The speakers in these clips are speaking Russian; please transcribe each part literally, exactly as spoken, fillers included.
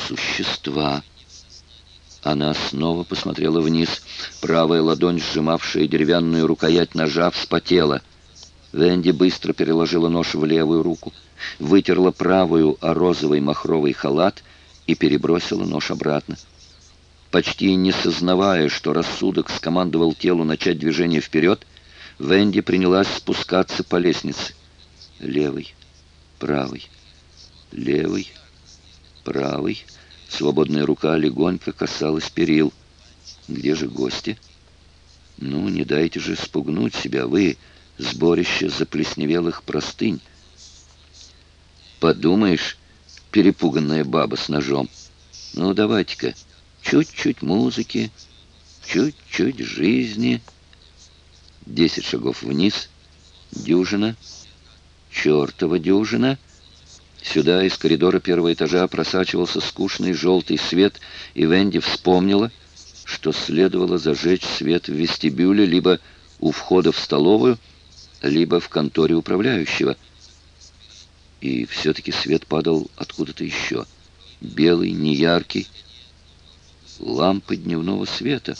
существа. Она снова посмотрела вниз. Правая ладонь, сжимавшая деревянную рукоять ножа, вспотела. Венди быстро переложила нож в левую руку, вытерла правую о розовый махровый халат и перебросила нож обратно. Почти не сознавая, что рассудок скомандовал телу начать движение вперед, Венди принялась спускаться по лестнице. Левый, правый, левый, правый. Свободная рука легонько касалась перил. Где же гости? Ну, не дайте же спугнуть себя, вы, сборище заплесневелых простынь. Подумаешь, перепуганная баба с ножом. Ну, давайте-ка, чуть-чуть музыки, чуть-чуть жизни. Десять шагов вниз, дюжина, чертова дюжина. Сюда из коридора первого этажа просачивался скучный желтый свет, и Венди вспомнила, что следовало зажечь свет в вестибюле либо у входа в столовую, либо в конторе управляющего. И все-таки свет падал откуда-то еще. Белый, неяркий. Лампы дневного света.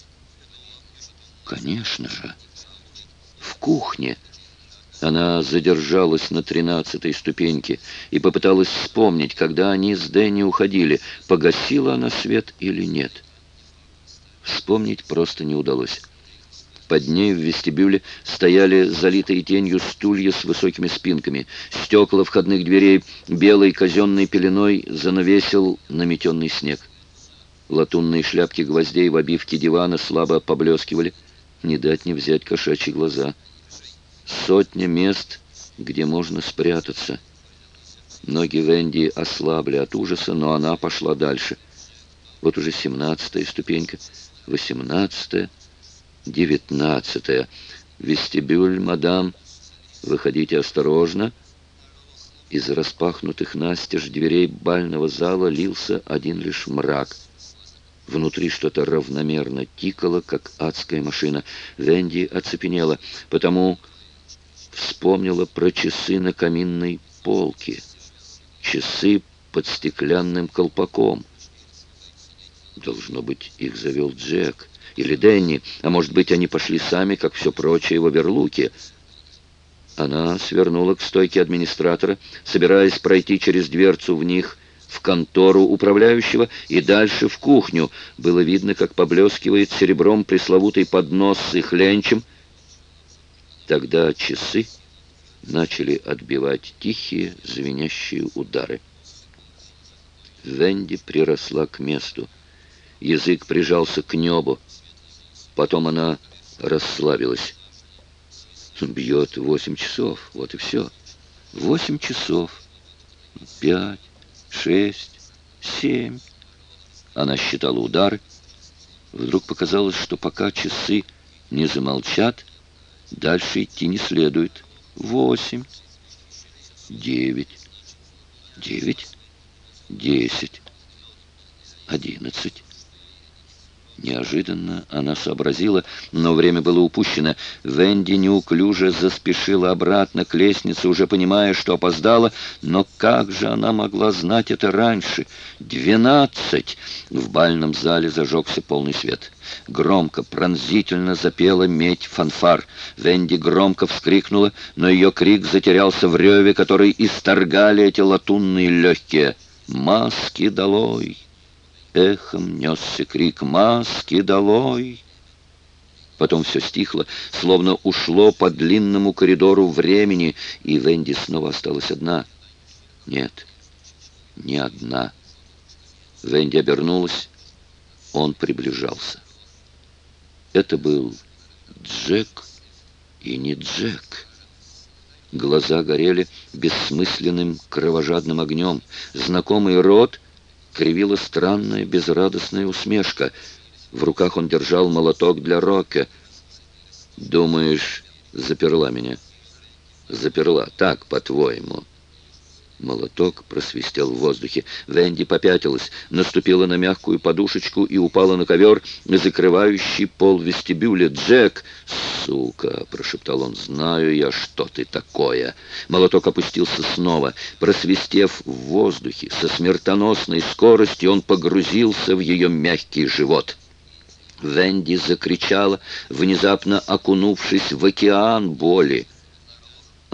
Конечно же. В кухне. Она задержалась на тринадцатой ступеньке и попыталась вспомнить, когда они с Дэнни уходили, погасила она свет или нет. Вспомнить просто не удалось. Под ней в вестибюле стояли залитые тенью стулья с высокими спинками. Стекла входных дверей белой казенной пеленой занавесил наметенный снег. Латунные шляпки гвоздей в обивке дивана слабо поблескивали. Не дать не взять кошачьи глаза. Сотня мест, где можно спрятаться. Ноги Венди ослабли от ужаса, но она пошла дальше. Вот уже семнадцатая ступенька, восемнадцатая, девятнадцатая. Вестибюль, мадам. Выходите осторожно. Из распахнутых настежь дверей бального зала лился один лишь мрак. Внутри что-то равномерно тикало, как адская машина. Венди оцепенела, потому вспомнила про часы на каминной полке. Часы под стеклянным колпаком. Должно быть, их завел Джек или Дэнни, а может быть, они пошли сами, как все прочее в Оверлуке. Она свернула к стойке администратора, собираясь пройти через дверцу в них в контору управляющего и дальше в кухню. Было видно, как поблескивает серебром пресловутый поднос с их ленчем. Тогда часы начали отбивать тихие, звенящие удары. Венди приросла к месту. Язык прижался к небу. Потом она расслабилась. Бьет восемь часов, вот и все. Восемь часов. Пять, шесть, семь. Она считала удары. Вдруг показалось, что пока часы не замолчат, дальше идти не следует. Восемь, девять, девять, десять, одиннадцать. Неожиданно она сообразила, но время было упущено. Венди неуклюже заспешила обратно к лестнице, уже понимая, что опоздала. Но как же она могла знать это раньше? Двенадцать! В бальном зале зажегся полный свет. Громко, пронзительно запела медь фанфар. Венди громко вскрикнула, но ее крик затерялся в реве, который исторгали эти латунные легкие. «Маски долой!» Эхом несся крик «Маски долой!». Потом все стихло, словно ушло по длинному коридору времени, и Венди снова осталась одна. Нет, не одна. Венди обернулась. Он приближался. Это был Джек и не Джек. Глаза горели бессмысленным кровожадным огнем. Знакомый рот кривила странная безрадостная усмешка. В руках он держал молоток для рока. «Думаешь, заперла меня?» «Заперла, так, по-твоему?» Молоток просвистел в воздухе. Венди попятилась, наступила на мягкую подушечку и упала на ковер, закрывающий пол вестибюля. «Джек!» «Сука!» — прошептал он. «Знаю я, что ты такое!» Молоток опустился снова. Просвистев в воздухе, со смертоносной скоростью он погрузился в ее мягкий живот. Венди закричала, внезапно окунувшись в океан боли.